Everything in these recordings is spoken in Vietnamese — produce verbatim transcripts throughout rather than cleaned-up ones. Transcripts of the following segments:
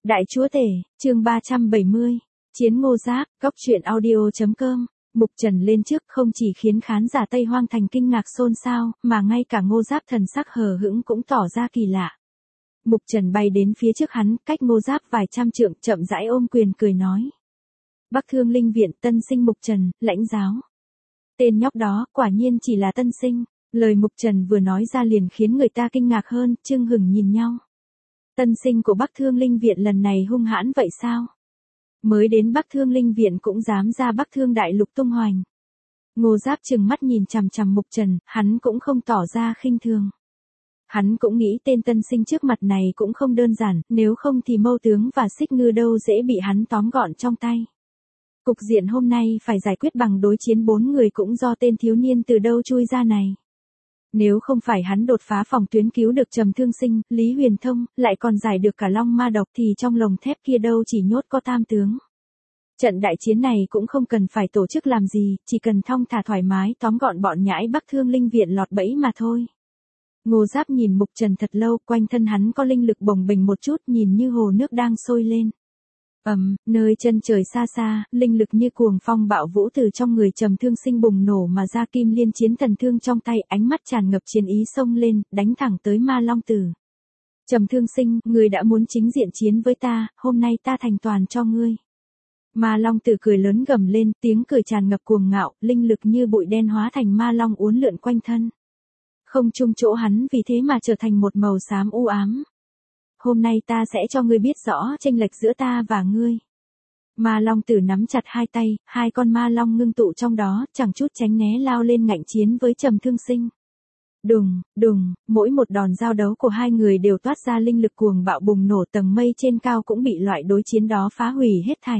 Đại chúa tể, chương ba trăm bảy mươi, Chiến Ngô Giáp, góc truyện audio.com. Mục Trần lên trước không chỉ khiến khán giả Tây Hoang Thành kinh ngạc xôn xao, mà ngay cả Ngô Giáp thần sắc hờ hững cũng tỏ ra kỳ lạ. Mục Trần bay đến phía trước hắn, cách Ngô Giáp vài trăm trượng, chậm rãi ôm quyền cười nói. Bắc Thương Linh Viện, tân sinh Mục Trần, lãnh giáo. Tên nhóc đó, quả nhiên chỉ là tân sinh. Lời Mục Trần vừa nói ra liền khiến người ta kinh ngạc hơn, chưng hửng nhìn nhau. Tân sinh của Bắc Thương Linh Viện lần này hung hãn vậy sao? Mới đến Bắc Thương Linh Viện cũng dám ra Bắc Thương Đại Lục tung hoành. Ngô Giáp trừng mắt nhìn chằm chằm Mục Trần, hắn cũng không tỏ ra khinh thường. Hắn cũng nghĩ tên tân sinh trước mặt này cũng không đơn giản, nếu không thì Mâu Tướng và Xích Ngư đâu dễ bị hắn tóm gọn trong tay. Cục diện hôm nay phải giải quyết bằng đối chiến bốn người cũng do tên thiếu niên từ đâu chui ra này. Nếu không phải hắn đột phá phòng tuyến cứu được Trầm Thương Sinh, Lý Huyền Thông, lại còn giải được cả long ma độc thì trong lồng thép kia đâu chỉ nhốt có tam tướng. Trận đại chiến này cũng không cần phải tổ chức làm gì, chỉ cần thong thả thoải mái tóm gọn bọn nhãi Bắc Thương Linh Viện lọt bẫy mà thôi. Ngô Giáp nhìn Mục Trần thật lâu, quanh thân hắn có linh lực bồng bềnh một chút, nhìn như hồ nước đang sôi lên. Ầm, um, nơi chân trời xa xa, linh lực như cuồng phong bạo vũ từ trong người Trầm Thương Sinh bùng nổ mà ra, kim liên chiến thần thương trong tay, ánh mắt tràn ngập chiến ý xông lên, đánh thẳng tới Ma Long Tử. Trầm Thương Sinh, ngươi đã muốn chính diện chiến với ta, hôm nay ta thành toàn cho ngươi. Ma Long Tử cười lớn gầm lên, tiếng cười tràn ngập cuồng ngạo, linh lực như bụi đen hóa thành ma long uốn lượn quanh thân. Không trung chỗ hắn vì thế mà trở thành một màu xám u ám. Hôm nay ta sẽ cho ngươi biết rõ chênh lệch giữa ta và ngươi. Ma Long Tử nắm chặt hai tay, hai con ma long ngưng tụ trong đó, chẳng chút tránh né lao lên ngạnh chiến với Trầm Thương Sinh. Đùng, đùng, mỗi một đòn giao đấu của hai người đều toát ra linh lực cuồng bạo bùng nổ, tầng mây trên cao cũng bị loại đối chiến đó phá hủy hết thảy.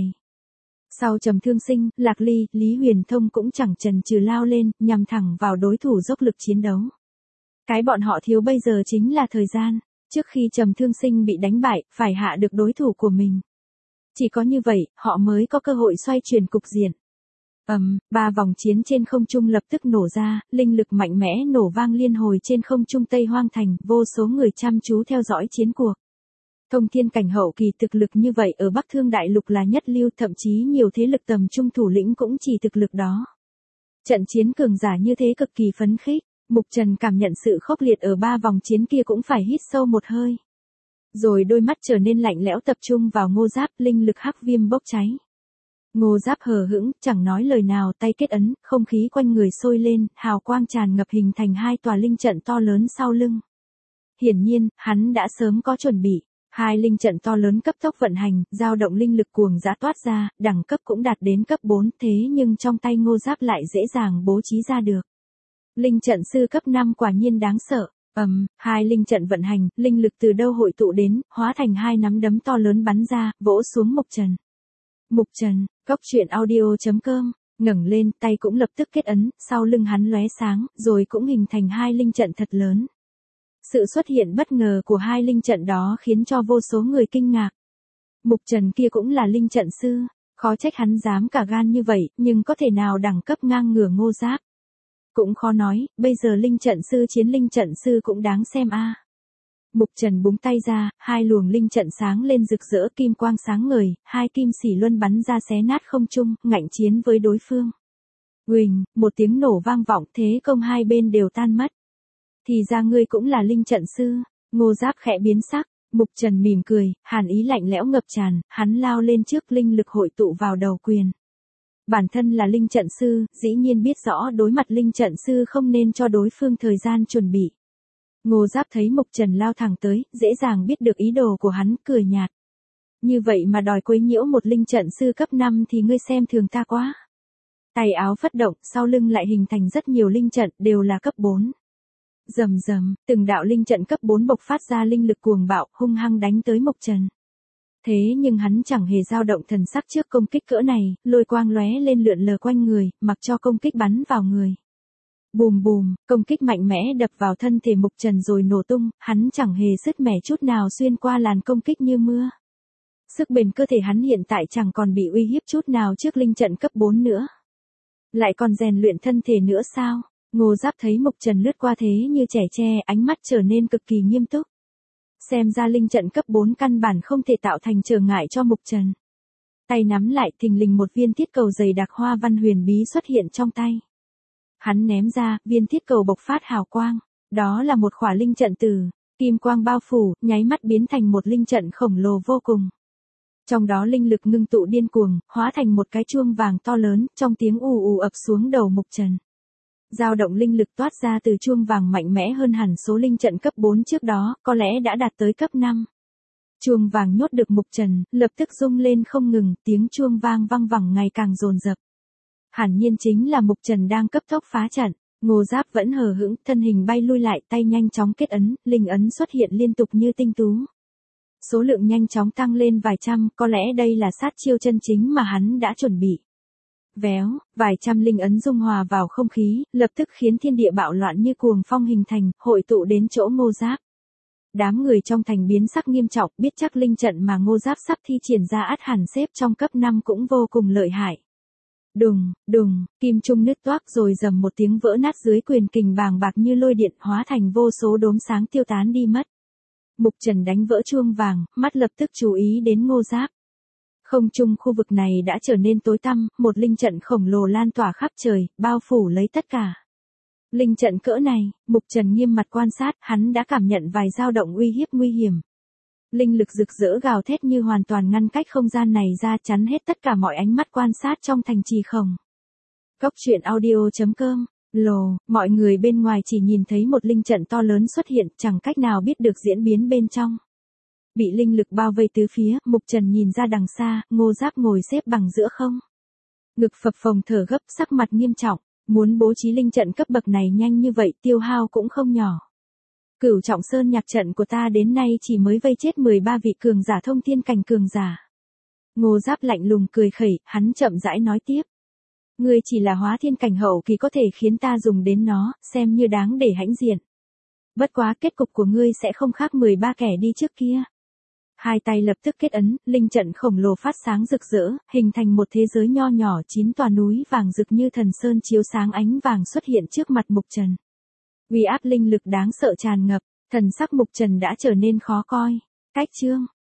Sau Trầm Thương Sinh, Lạc Ly, Lý Huyền Thông cũng chẳng chần chừ lao lên, nhằm thẳng vào đối thủ dốc lực chiến đấu. Cái bọn họ thiếu bây giờ chính là thời gian. Trước khi Trầm Thương Sinh bị đánh bại, phải hạ được đối thủ của mình. Chỉ có như vậy, họ mới có cơ hội xoay chuyển cục diện. Ầm, um, ba vòng chiến trên không trung lập tức nổ ra, linh lực mạnh mẽ nổ vang liên hồi trên không trung Tây Hoang Thành, vô số người chăm chú theo dõi chiến cuộc. Thông thiên cảnh hậu kỳ thực lực như vậy ở Bắc Thương Đại Lục là nhất lưu, thậm chí nhiều thế lực tầm trung thủ lĩnh cũng chỉ thực lực đó. Trận chiến cường giả như thế cực kỳ phấn khích. Mục Trần cảm nhận sự khốc liệt ở ba vòng chiến kia cũng phải hít sâu một hơi. Rồi đôi mắt trở nên lạnh lẽo tập trung vào Ngô Giáp, linh lực hắc viêm bốc cháy. Ngô Giáp hờ hững, chẳng nói lời nào, tay kết ấn, không khí quanh người sôi lên, hào quang tràn ngập hình thành hai tòa linh trận to lớn sau lưng. Hiển nhiên, hắn đã sớm có chuẩn bị. Hai linh trận to lớn cấp tốc vận hành, dao động linh lực cuồng dã toát ra, đẳng cấp cũng đạt đến cấp bốn, thế nhưng trong tay Ngô Giáp lại dễ dàng bố trí ra được. Linh trận sư cấp năm quả nhiên đáng sợ. Ầm, um, hai linh trận vận hành, linh lực từ đâu hội tụ đến, hóa thành hai nắm đấm to lớn bắn ra, vỗ xuống Mục Trần. Mục Trần, góc truyện audio.com, ngẩng lên, tay cũng lập tức kết ấn, sau lưng hắn lóe sáng, rồi cũng hình thành hai linh trận thật lớn. Sự xuất hiện bất ngờ của hai linh trận đó khiến cho vô số người kinh ngạc. Mục Trần kia cũng là linh trận sư, khó trách hắn dám cả gan như vậy, nhưng có thể nào đẳng cấp ngang ngửa Ngô Giáp. Cũng khó nói, bây giờ linh trận sư chiến linh trận sư cũng đáng xem a. À. Mục Trần búng tay ra, hai luồng linh trận sáng lên rực rỡ, kim quang sáng ngời, hai kim xỉ luân bắn ra xé nát không trung, ngạnh chiến với đối phương. Huỳnh, một tiếng nổ vang vọng, thế công hai bên đều tan mất. Thì ra ngươi cũng là linh trận sư. Ngô Giáp khẽ biến sắc, Mục Trần mỉm cười, hàn ý lạnh lẽo ngập tràn, hắn lao lên trước, linh lực hội tụ vào đầu quyền. Bản thân là linh trận sư, dĩ nhiên biết rõ đối mặt linh trận sư không nên cho đối phương thời gian chuẩn bị. Ngô Giáp thấy Mục Trần lao thẳng tới, dễ dàng biết được ý đồ của hắn, cười nhạt. Như vậy mà đòi quấy nhiễu một linh trận sư cấp năm thì ngươi xem thường ta quá. Tay áo phất động, sau lưng lại hình thành rất nhiều linh trận, đều là cấp bốn. Rầm rầm, từng đạo linh trận cấp bốn bộc phát ra linh lực cuồng bạo, hung hăng đánh tới Mục Trần. Thế nhưng hắn chẳng hề dao động thần sắc trước công kích cỡ này, lôi quang lóe lên lượn lờ quanh người, mặc cho công kích bắn vào người. Bùm bùm, công kích mạnh mẽ đập vào thân thể Mục Trần rồi nổ tung, hắn chẳng hề sứt mẻ chút nào xuyên qua làn công kích như mưa. Sức bền cơ thể hắn hiện tại chẳng còn bị uy hiếp chút nào trước linh trận cấp bốn nữa. Lại còn rèn luyện thân thể nữa sao? Ngô Giáp thấy Mục Trần lướt qua thế như trẻ tre, ánh mắt trở nên cực kỳ nghiêm túc. Xem ra linh trận cấp bốn căn bản không thể tạo thành trở ngại cho Mục Trần. Tay nắm lại thình lình một viên thiết cầu dày đặc hoa văn huyền bí xuất hiện trong tay. Hắn ném ra, viên thiết cầu bộc phát hào quang. Đó là một khỏa linh trận từ kim quang bao phủ, nháy mắt biến thành một linh trận khổng lồ vô cùng. Trong đó linh lực ngưng tụ điên cuồng, hóa thành một cái chuông vàng to lớn, trong tiếng ù ù ập xuống đầu Mục Trần. Dao động linh lực toát ra từ chuông vàng mạnh mẽ hơn hẳn số linh trận cấp bốn trước đó, có lẽ đã đạt tới cấp năm. Chuông vàng nhốt được Mục Trần, lập tức rung lên không ngừng, tiếng chuông vang vang vẳng ngày càng dồn dập. Hẳn nhiên chính là Mục Trần đang cấp tốc phá trận. Ngô Giáp vẫn hờ hững, thân hình bay lui lại, tay nhanh chóng kết ấn, linh ấn xuất hiện liên tục như tinh tú. Số lượng nhanh chóng tăng lên vài trăm, có lẽ đây là sát chiêu chân chính mà hắn đã chuẩn bị. Véo, vài trăm linh ấn dung hòa vào không khí, lập tức khiến thiên địa bạo loạn như cuồng phong hình thành, hội tụ đến chỗ Ngô Giáp. Đám người trong thành biến sắc nghiêm trọng, biết chắc linh trận mà Ngô Giáp sắp thi triển ra ắt hẳn xếp trong cấp năm cũng vô cùng lợi hại. Đùng, đùng, kim trung nứt toác rồi rầm một tiếng vỡ nát dưới quyền kình bàng bạc như lôi điện, hóa thành vô số đốm sáng tiêu tán đi mất. Mục Trần đánh vỡ chuông vàng, mắt lập tức chú ý đến Ngô Giáp. Không trung khu vực này đã trở nên tối tăm, một linh trận khổng lồ lan tỏa khắp trời, bao phủ lấy tất cả. Linh trận cỡ này, Mục Trần nghiêm mặt quan sát, hắn đã cảm nhận vài dao động uy hiếp nguy hiểm. Linh lực rực rỡ gào thét như hoàn toàn ngăn cách không gian này ra, chắn hết tất cả mọi ánh mắt quan sát trong thành trì khổng. Cốc truyện audio chấm com, lồ, mọi người bên ngoài chỉ nhìn thấy một linh trận to lớn xuất hiện, chẳng cách nào biết được diễn biến bên trong. Bị linh lực bao vây tứ phía, Mục Trần nhìn ra đằng xa, Ngô Giáp ngồi xếp bằng giữa không. Ngực phập phồng thở gấp, sắc mặt nghiêm trọng, muốn bố trí linh trận cấp bậc này nhanh như vậy tiêu hao cũng không nhỏ. Cửu Trọng Sơn nhạc trận của ta đến nay chỉ mới vây chết mười ba vị cường giả thông thiên cảnh cường giả. Ngô Giáp lạnh lùng cười khẩy, hắn chậm rãi nói tiếp. Ngươi chỉ là hóa thiên cảnh hậu kỳ có thể khiến ta dùng đến nó, xem như đáng để hãnh diện. Bất quá kết cục của ngươi sẽ không khác mười ba kẻ đi trước kia. Hai tay lập tức kết ấn, linh trận khổng lồ phát sáng rực rỡ, hình thành một thế giới nho nhỏ, chín tòa núi vàng rực như thần sơn chiếu sáng ánh vàng xuất hiện trước mặt Mục Trần. Uy áp linh lực đáng sợ tràn ngập, thần sắc Mục Trần đã trở nên khó coi. Cách chương